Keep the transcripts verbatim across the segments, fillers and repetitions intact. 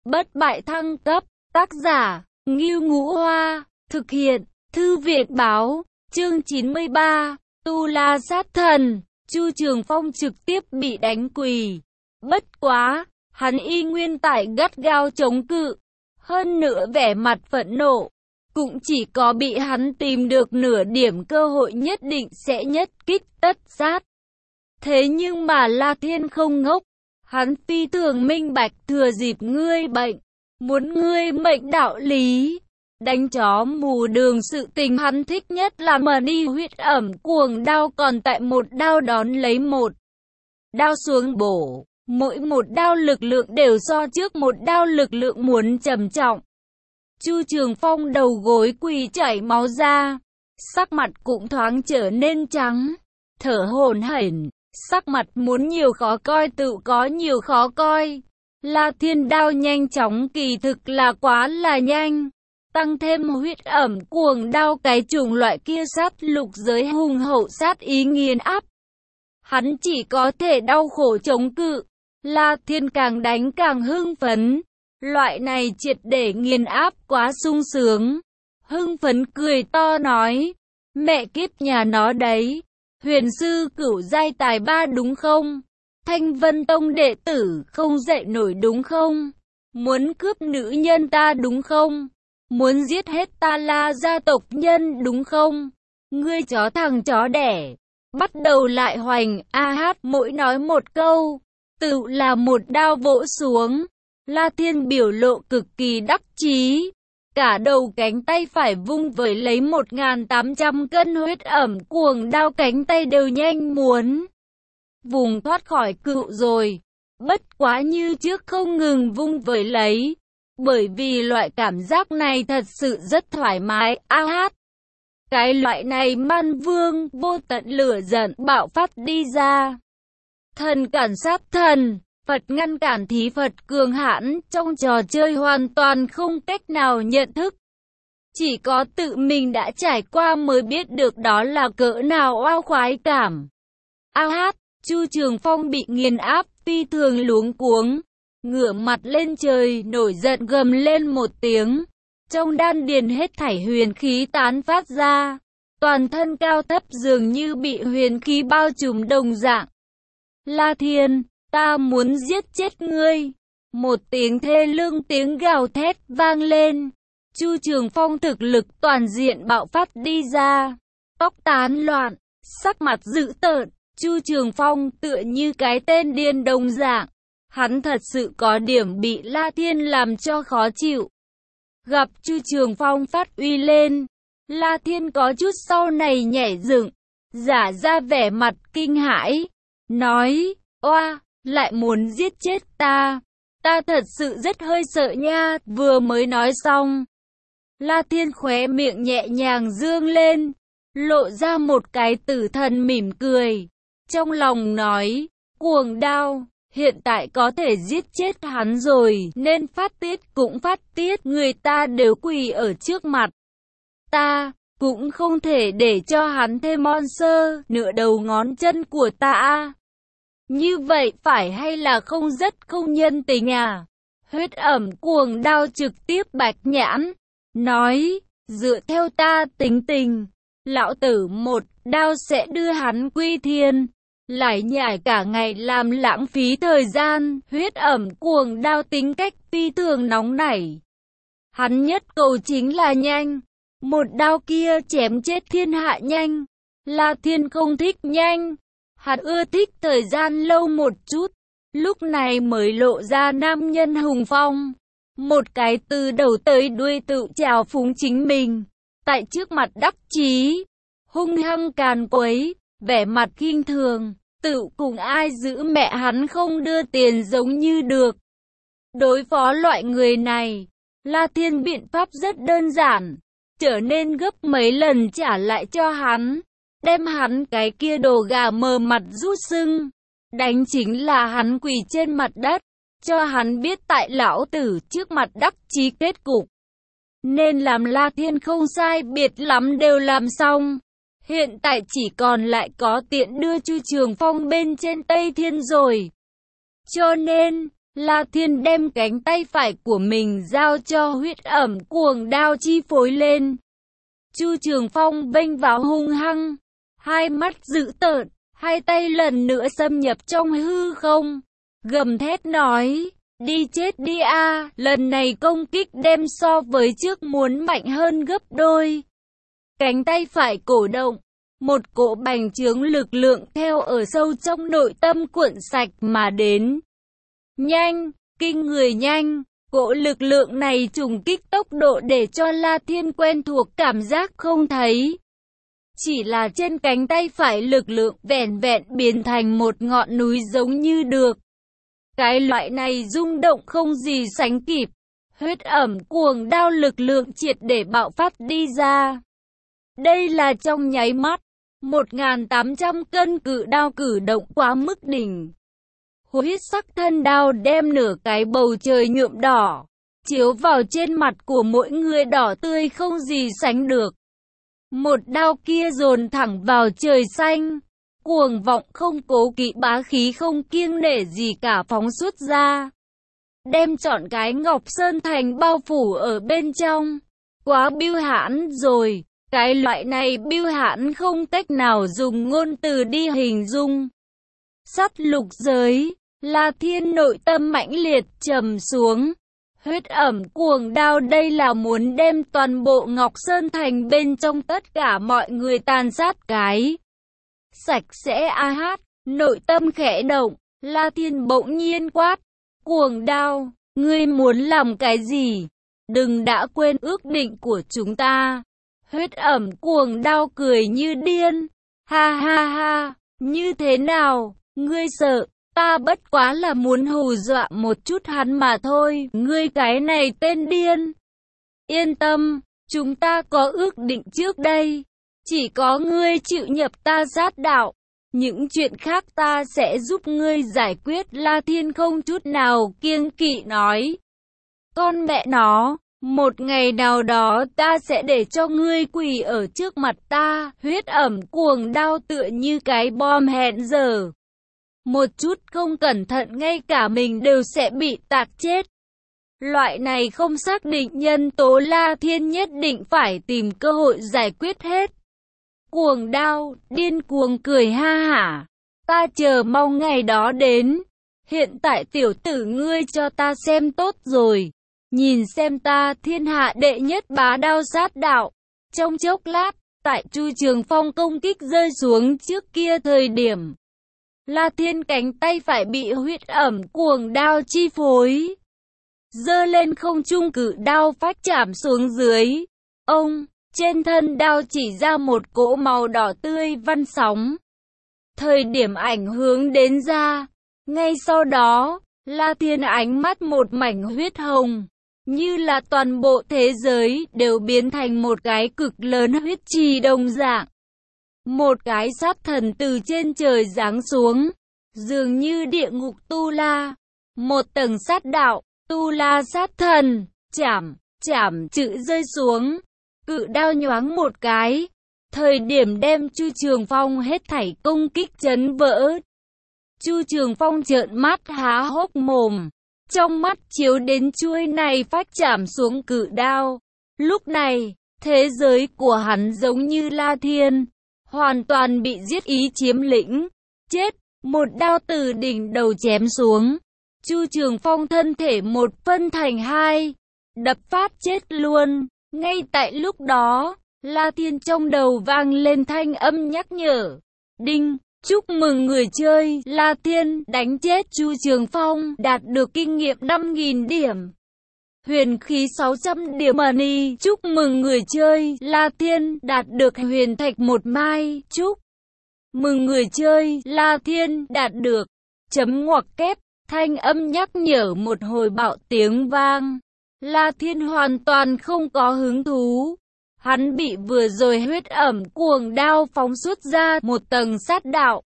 bất bại thăng cấp, tác giả, Ngưu Ngũ Hoa, thực hiện, Thư viện báo, chương chín mươi ba, Tu La Sát Thần, Chu Trường Phong trực tiếp bị đánh quỳ. Bất quá, hắn y nguyên tại gắt gao chống cự, hơn nữa vẻ mặt phẫn nộ, cũng chỉ có bị hắn tìm được nửa điểm cơ hội nhất định sẽ nhất kích tất sát. Thế nhưng mà La Thiên không ngốc, hắn phi thường minh bạch thừa dịp ngươi bệnh, muốn ngươi mệnh đạo lý. Đánh chó mù đường sự tình hắn thích nhất là mà đi huyết ẩm cuồng đao còn tại một đao đón lấy một đao xuống bổ, mỗi một đao lực lượng đều so trước một đao lực lượng muốn trầm trọng. Chu Trường Phong đầu gối quỳ chảy máu ra, sắc mặt cũng thoáng trở nên trắng, thở hổn hển, sắc mặt muốn nhiều khó coi tự có nhiều khó coi. La Thiên đao nhanh chóng kỳ thực là quá là nhanh, tăng thêm huyết ẩm cuồng đao cái chủng loại kia sát lục giới hùng hậu sát ý nghiền áp. Hắn chỉ có thể đau khổ chống cự, La Thiên càng đánh càng hưng phấn. Loại này triệt để nghiền áp quá sung sướng. Hưng phấn cười to nói, mẹ kiếp nhà nó đấy, huyền sư cửu giai tài ba đúng không? Thanh Vân Tông đệ tử không dậy nổi đúng không? Muốn cướp nữ nhân ta đúng không? Muốn giết hết ta La gia tộc nhân đúng không? Ngươi chó thằng chó đẻ, bắt đầu lại hoành, a hát mỗi nói một câu, tự là một đao vỗ xuống. La Thiên biểu lộ cực kỳ đắc chí, cả đầu cánh tay phải vung với lấy một nghìn tám trăm cân huyết ẩm cuồng đao cánh tay đều nhanh muốn vùng thoát khỏi cự rồi. Bất quá như trước không ngừng vung với lấy, bởi vì loại cảm giác này thật sự rất thoải mái, a hát. Cái loại này man vương vô tận lửa giận bạo phát đi ra. Thần cản sát thần, Phật ngăn cản thí Phật cường hãn trong trò chơi hoàn toàn không cách nào nhận thức. Chỉ có tự mình đã trải qua mới biết được đó là cỡ nào oao khoái cảm. A hát, Chu Trường Phong bị nghiền áp phi thường luống cuống, ngửa mặt lên trời nổi giận gầm lên một tiếng. Trong đan điền hết thảy huyền khí tán phát ra, toàn thân cao thấp dường như bị huyền khí bao trùm đồng dạng. La Thiên, ta muốn giết chết ngươi. Một tiếng thê lương tiếng gào thét vang lên. Chu Trường Phong thực lực toàn diện bạo phát đi ra, tóc tán loạn, sắc mặt dữ tợn. Chu Trường Phong tựa như cái tên điên đồng dạng. Hắn thật sự có điểm bị La Thiên làm cho khó chịu. Gặp Chu Trường Phong phát uy lên, La Thiên có chút sau này nhảy dựng, giả ra vẻ mặt kinh hãi, nói, oa, lại muốn giết chết ta, ta thật sự rất hơi sợ nha. Vừa mới nói xong, La Thiên khóe miệng nhẹ nhàng dương lên, lộ ra một cái tử thần mỉm cười, trong lòng nói, cuồng đao, hiện tại có thể giết chết hắn rồi, nên phát tiết cũng phát tiết, người ta đều quỳ ở trước mặt ta, cũng không thể để cho hắn thêm monster nửa đầu ngón chân của ta. Như vậy phải hay là không rất không nhân tình à? Huyết ẩm cuồng đao trực tiếp bạch nhãn, nói, dựa theo ta tính tình, lão tử một đao sẽ đưa hắn quy thiên. Lại nhảy cả ngày làm lãng phí thời gian. Huyết ẩm cuồng đao tính cách phi thường nóng nảy, hắn nhất cầu chính là nhanh, một đao kia chém chết thiên hạ nhanh. La Thiên không thích nhanh, hắn ưa thích thời gian lâu một chút, lúc này mới lộ ra nam nhân hùng phong, một cái từ đầu tới đuôi tự trào phúng chính mình, tại trước mặt đắc chí, hung hăng càn quấy, vẻ mặt khinh thường, tự cùng ai giữ mẹ hắn không đưa tiền giống như được. Đối phó loại người này, La Thiên biện pháp rất đơn giản, trở nên gấp mấy lần trả lại cho hắn, đem hắn cái kia đồ gà mờ mặt rút sưng, đánh chính là hắn quỳ trên mặt đất, cho hắn biết tại lão tử trước mặt đắc chí kết cục. Nên làm La Thiên không sai biệt lắm đều làm xong. Hiện tại chỉ còn lại có tiện đưa Chu Trường Phong bên trên Tây Thiên rồi. Cho nên, La Thiên đem cánh tay phải của mình giao cho huyết ẩm cuồng đao chi phối lên. Chu Trường Phong vênh vào hung hăng, hai mắt dữ tợn, hai tay lần nữa xâm nhập trong hư không, gầm thét nói, đi chết đi a, lần này công kích đem so với trước muốn mạnh hơn gấp đôi. Cánh tay phải cổ động, một cỗ bành trướng lực lượng theo ở sâu trong nội tâm cuộn sạch mà đến. Nhanh, kinh người nhanh, cỗ lực lượng này trùng kích tốc độ để cho La Thiên quen thuộc cảm giác không thấy. Chỉ là trên cánh tay phải lực lượng vẻn vẹn biến thành một ngọn núi giống như được. Cái loại này rung động không gì sánh kịp, huyết ẩm cuồng đao lực lượng triệt để bạo phát đi ra. Đây là trong nháy mắt, một nghìn tám trăm cân cự đao cử động quá mức đỉnh. Huyết sắc thân đao đem nửa cái bầu trời nhuộm đỏ, chiếu vào trên mặt của mỗi người đỏ tươi không gì sánh được. Một đao kia dồn thẳng vào trời xanh, cuồng vọng không cố kỵ, bá khí không kiêng nể gì cả phóng xuất ra, đem trọn cái Ngọc Sơn Thành bao phủ ở bên trong. Quá bưu hãn rồi, cái loại này bưu hãn không cách nào dùng ngôn từ đi hình dung. Sát lục giới, La Thiên nội tâm mãnh liệt trầm xuống. Huyết ẩm cuồng đao đây là muốn đem toàn bộ Ngọc Sơn Thành bên trong tất cả mọi người tàn sát cái sạch sẽ. A hát, nội tâm khẽ động, La Thiên bỗng nhiên quát, cuồng đao, ngươi muốn làm cái gì? Đừng đã quên ước định của chúng ta. Huyết ẩm cuồng đao cười như điên, ha ha ha, như thế nào, ngươi sợ? Ta bất quá là muốn hù dọa một chút hắn mà thôi, ngươi cái này tên điên. Yên tâm, chúng ta có ước định trước đây, chỉ có ngươi chịu nhập ta sát đạo, những chuyện khác ta sẽ giúp ngươi giải quyết. La Thiên không chút nào kiêng kỵ nói, con mẹ nó, một ngày nào đó ta sẽ để cho ngươi quỳ ở trước mặt ta. Huyết ẩm cuồng đao tựa như cái bom hẹn giờ, một chút không cẩn thận ngay cả mình đều sẽ bị tạc chết. Loại này không xác định nhân tố La Thiên nhất định phải tìm cơ hội giải quyết hết. Cuồng đao, điên cuồng cười ha hả, ta chờ mong ngày đó đến. Hiện tại tiểu tử ngươi cho ta xem tốt rồi, nhìn xem ta thiên hạ đệ nhất bá đao sát đạo. Trong chốc lát, tại Chu Trường Phong công kích rơi xuống trước kia thời điểm, La Thiên cánh tay phải bị huyết ẩm cuồng đao chi phối, giơ lên không trung cự đao phách chạm xuống dưới. Ông, trên thân đao chỉ ra một cỗ màu đỏ tươi văn sóng. Thời điểm ảnh hướng đến ra, ngay sau đó, La Thiên ánh mắt một mảnh huyết hồng, như là toàn bộ thế giới đều biến thành một cái cực lớn huyết trì đồng dạng. Một cái sát thần từ trên trời giáng xuống, dường như địa ngục tu la. Một tầng sát đạo, tu la sát thần, chảm, chảm chữ rơi xuống. Cự đao nhoáng một cái, thời điểm đem Chu Trường Phong hết thảy công kích chấn vỡ. Chu Trường Phong trợn mắt há hốc mồm, trong mắt chiếu đến chuôi này phách chạm xuống cự đao. Lúc này, thế giới của hắn giống như La Thiên, hoàn toàn bị giết ý chiếm lĩnh. Chết, một đao từ đỉnh đầu chém xuống, Chu Trường Phong thân thể một phân thành hai, đập phát chết luôn. Ngay tại lúc đó, La Thiên trong đầu vang lên thanh âm nhắc nhở. Đinh, chúc mừng người chơi La Thiên đánh chết Chu Trường Phong, đạt được kinh nghiệm năm nghìn điểm. Huyền khí sáu trăm điểm money. Chúc mừng người chơi La Thiên đạt được huyền thạch một mai. Chúc mừng người chơi La Thiên đạt được chấm ngoặc kép. Thanh âm nhắc nhở một hồi bạo tiếng vang. La Thiên hoàn toàn không có hứng thú. Hắn bị vừa rồi huyết ẩm cuồng đao phóng xuất ra một tầng sát đạo,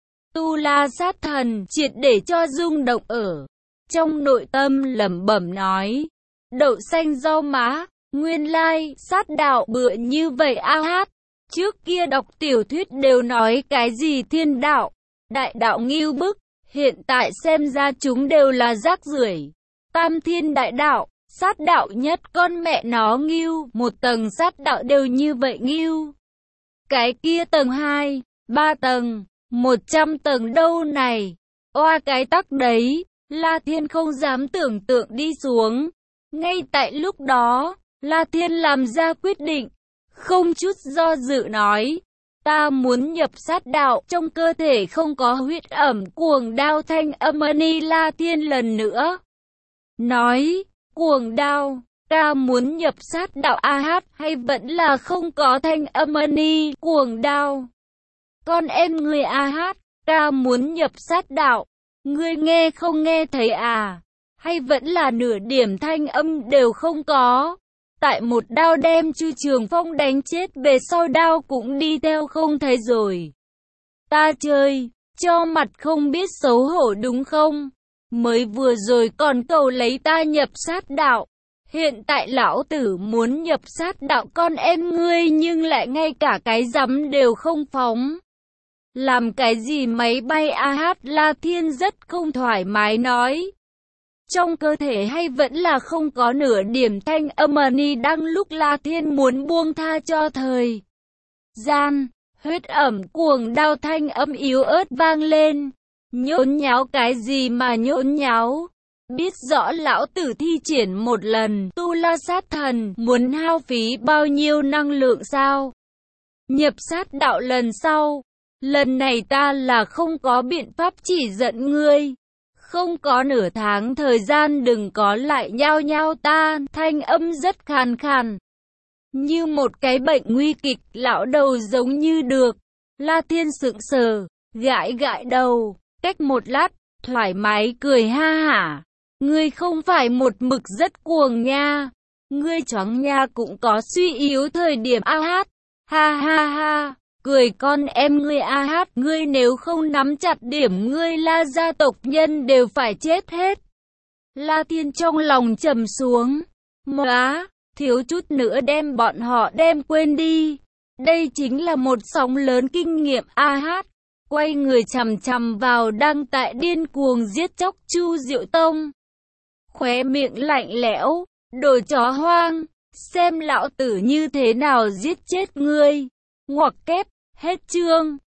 tu la sát thần, triệt để cho rung động ở trong nội tâm, lẩm bẩm nói, đậu xanh rau má, nguyên lai sát đạo bựa như vậy. A hát, trước kia đọc tiểu thuyết đều nói cái gì thiên đạo, đại đạo ngưu bức, Hiện tại xem ra chúng đều là rác rưởi. Tam thiên đại đạo, sát đạo nhất con mẹ nó nghiêu, một tầng sát đạo đều như vậy nghiêu. Cái kia tầng hai, ba tầng, một trăm tầng đâu này. Oa cái tắc đấy, La Thiên không dám tưởng tượng đi xuống. Ngay tại lúc đó, La Thiên làm ra quyết định, không chút do dự nói. Ta muốn nhập sát đạo, trong cơ thể không có huyết ẩm. Cuồng đao thanh âm ni La Thiên lần nữa nói, cuồng đao, ta muốn nhập sát đạo a hát hay vẫn là không có thanh âm ni cuồng đao. Con em người a hát, ta muốn nhập sát đạo, ngươi nghe không nghe thấy à? Hay vẫn là nửa điểm thanh âm đều không có? Tại một đao đem Chu Trường Phong đánh chết về sau đao cũng đi theo không thấy rồi. Ta chơi, cho mặt không biết xấu hổ đúng không? Mới vừa rồi còn cầu lấy ta nhập sát đạo. Hiện tại lão tử muốn nhập sát đạo con em ngươi nhưng lại ngay cả cái rắm đều không phóng. Làm cái gì máy bay a hát La Thiên rất không thoải mái nói. Trong cơ thể hay vẫn là không có nửa điểm thanh âm ni đang lúc La Thiên muốn buông tha cho thời gian, huyết ẩm cuồng đao thanh âm yếu ớt vang lên. Nhốn nháo cái gì mà nhốn nháo? Biết rõ lão tử thi triển một lần tu la sát thần muốn hao phí bao nhiêu năng lượng sao? Nhập sát đạo lần sau, lần này ta là không có biện pháp chỉ giận ngươi. Không có nửa tháng thời gian đừng có lại nhao nhao ta, thanh âm rất khàn khàn. Như một cái bệnh nguy kịch, lão đầu giống như được. La Thiên sững sờ, gãi gãi đầu, cách một lát, thoải mái cười ha hả. Ngươi không phải một mực rất cuồng nha. Ngươi choáng nha cũng có suy yếu thời điểm a hát. Ha ha ha. Cười con em ngươi a hát, ngươi nếu không nắm chặt điểm ngươi La gia tộc nhân đều phải chết hết. La Thiên trong lòng trầm xuống. Móa, thiếu chút nữa đem bọn họ đem quên đi. Đây chính là một sóng lớn kinh nghiệm a hát. Quay người chằm chằm vào đang tại điên cuồng giết chóc Chu Diệu Tông. Khóe miệng lạnh lẽo, đồ chó hoang, xem lão tử như thế nào giết chết ngươi. Ngoặc kép. Hết chương.